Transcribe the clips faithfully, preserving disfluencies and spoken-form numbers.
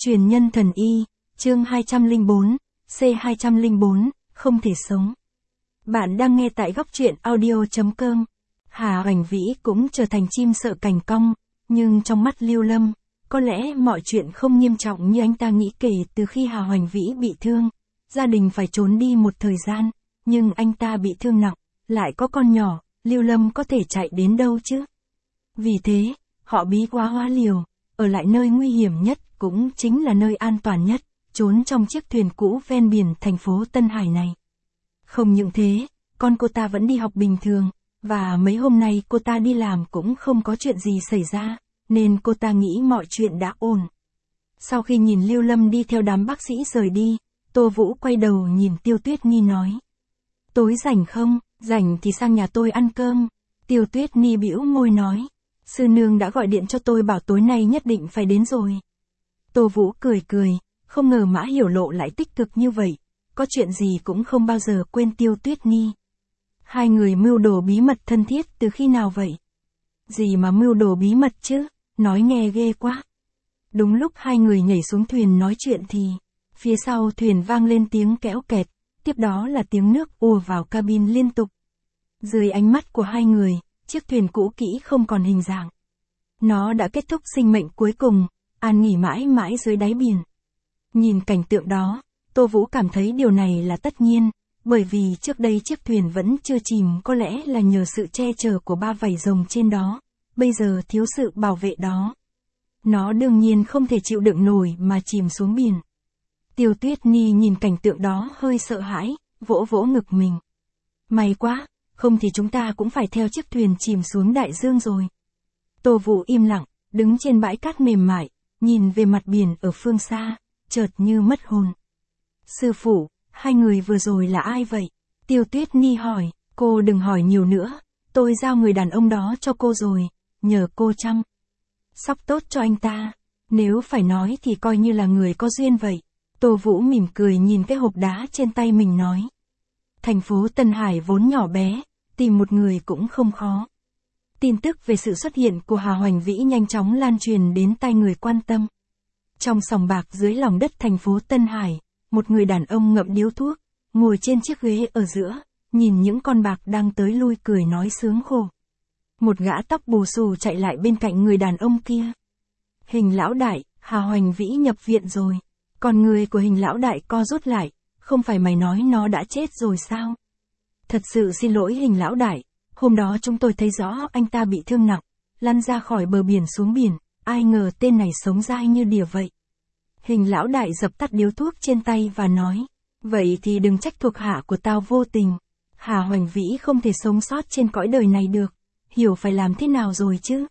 Truyền nhân thần y, chương hai trăm lẻ bốn, C hai trăm lẻ bốn, không thể sống. Bạn đang nghe tại góc truyện audio chấm com. Hà Hoành Vĩ cũng trở thành chim sợ cành cong, nhưng trong mắt Lưu Lâm, có lẽ mọi chuyện không nghiêm trọng như anh ta nghĩ. Kể từ khi Hà Hoành Vĩ bị thương, gia đình phải trốn đi một thời gian, nhưng anh ta bị thương nặng, lại có con nhỏ, Lưu Lâm có thể chạy đến đâu chứ? Vì thế, họ bí quá hóa liều, ở lại nơi nguy hiểm nhất, cũng chính là nơi an toàn nhất, trốn trong chiếc thuyền cũ ven biển thành phố Tân Hải này. Không những thế, con cô ta vẫn đi học bình thường, và mấy hôm nay cô ta đi làm cũng không có chuyện gì xảy ra, nên cô ta nghĩ mọi chuyện đã ổn. Sau khi nhìn Lưu Lâm đi theo đám bác sĩ rời đi, Tô Vũ quay đầu nhìn Tiêu Tuyết Nhi nói. Tối rảnh không? Rảnh thì sang nhà tôi ăn cơm. Tiêu Tuyết Nhi bĩu môi nói. Sư nương đã gọi điện cho tôi bảo tối nay nhất định phải đến rồi. Tô Vũ cười cười, không ngờ Mã Hiểu Lộ lại tích cực như vậy, có chuyện gì cũng không bao giờ quên Tiêu Tuyết Nhi. Hai người mưu đồ bí mật thân thiết từ khi nào vậy? Gì mà mưu đồ bí mật chứ, nói nghe ghê quá. Đúng lúc hai người nhảy xuống thuyền nói chuyện thì, phía sau thuyền vang lên tiếng kéo kẹt, tiếp đó là tiếng nước ùa vào cabin liên tục. Dưới ánh mắt của hai người, chiếc thuyền cũ kỹ không còn hình dạng. Nó đã kết thúc sinh mệnh cuối cùng, an nghỉ mãi mãi dưới đáy biển. Nhìn cảnh tượng đó, Tô Vũ cảm thấy điều này là tất nhiên, bởi vì trước đây chiếc thuyền vẫn chưa chìm, có lẽ là nhờ sự che chở của ba vảy rồng trên đó, bây giờ thiếu sự bảo vệ đó. Nó đương nhiên không thể chịu đựng nổi mà chìm xuống biển. Tiêu Tuyết Nhi nhìn cảnh tượng đó hơi sợ hãi, vỗ vỗ ngực mình. May quá, không thì chúng ta cũng phải theo chiếc thuyền chìm xuống đại dương rồi. Tô Vũ im lặng, đứng trên bãi cát mềm mại, nhìn về mặt biển ở phương xa, chợt như mất hồn. Sư phụ, hai người vừa rồi là ai vậy? Tiêu Tuyết Nhi hỏi. Cô đừng hỏi nhiều nữa, tôi giao người đàn ông đó cho cô rồi, nhờ cô chăm sóc tốt cho anh ta. Nếu phải nói thì coi như là người có duyên vậy. Tô Vũ mỉm cười nhìn cái hộp đá trên tay mình nói. Thành phố Tân Hải vốn nhỏ bé, tìm một người cũng không khó. Tin tức về sự xuất hiện của Hà Hoành Vĩ nhanh chóng lan truyền đến tai người quan tâm. Trong sòng bạc dưới lòng đất thành phố Tân Hải, một người đàn ông ngậm điếu thuốc, ngồi trên chiếc ghế ở giữa, nhìn những con bạc đang tới lui cười nói sướng khổ. Một gã tóc bù xù chạy lại bên cạnh người đàn ông kia. Hình lão đại, Hà Hoành Vĩ nhập viện rồi. Còn người của Hình lão đại co rút lại, không phải mày nói nó đã chết rồi sao? Thật sự xin lỗi Hình lão đại, hôm đó chúng tôi thấy rõ anh ta bị thương nặng, lăn ra khỏi bờ biển xuống biển, ai ngờ tên này sống dai như đỉa vậy. Hình lão đại dập tắt điếu thuốc trên tay và nói, vậy thì đừng trách thuộc hạ của tao vô tình. Hà Hoành Vĩ không thể sống sót trên cõi đời này được, hiểu phải làm thế nào rồi chứ?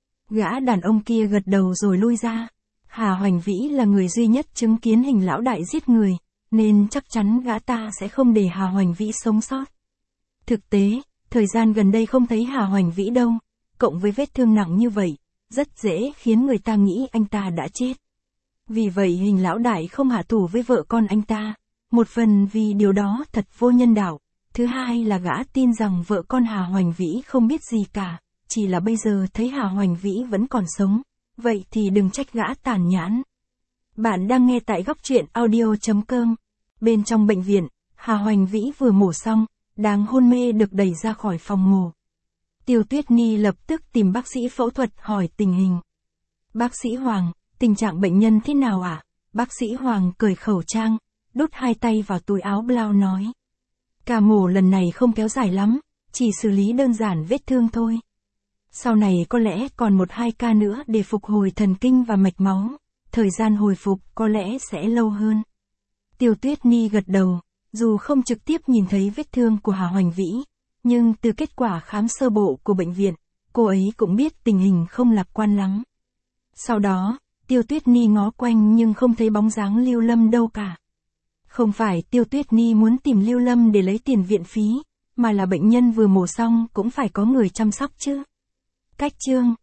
Gã đàn ông kia gật đầu rồi lui ra. Hà Hoành Vĩ là người duy nhất chứng kiến Hình lão đại giết người, nên chắc chắn gã ta sẽ không để Hà Hoành Vĩ sống sót. Thực tế, thời gian gần đây không thấy Hà Hoành Vĩ đâu, cộng với vết thương nặng như vậy, rất dễ khiến người ta nghĩ anh ta đã chết. Vì vậy Hình lão đại không hạ thủ với vợ con anh ta, một phần vì điều đó thật vô nhân đạo, thứ hai là gã tin rằng vợ con Hà Hoành Vĩ không biết gì cả, chỉ là bây giờ thấy Hà Hoành Vĩ vẫn còn sống, vậy thì đừng trách gã tàn nhẫn. Bạn đang nghe tại góc truyện audio chấm com. Bên trong bệnh viện, Hà Hoành Vĩ vừa mổ xong, đang hôn mê được đẩy ra khỏi phòng mổ. Tiêu Tuyết Nhi lập tức tìm bác sĩ phẫu thuật hỏi tình hình. Bác sĩ Hoàng, tình trạng bệnh nhân thế nào ạ? À? Bác sĩ Hoàng cởi khẩu trang, đút hai tay vào túi áo blau nói. Ca mổ lần này không kéo dài lắm, chỉ xử lý đơn giản vết thương thôi. Sau này có lẽ còn một hai ca nữa để phục hồi thần kinh và mạch máu, thời gian hồi phục có lẽ sẽ lâu hơn. Tiêu Tuyết Nhi gật đầu, dù không trực tiếp nhìn thấy vết thương của Hà Hoành Vĩ, nhưng từ kết quả khám sơ bộ của bệnh viện, cô ấy cũng biết tình hình không lạc quan lắm. Sau đó, Tiêu Tuyết Nhi ngó quanh nhưng không thấy bóng dáng Lưu Lâm đâu cả. Không phải Tiêu Tuyết Nhi muốn tìm Lưu Lâm để lấy tiền viện phí, mà là bệnh nhân vừa mổ xong cũng phải có người chăm sóc chứ. Cách chương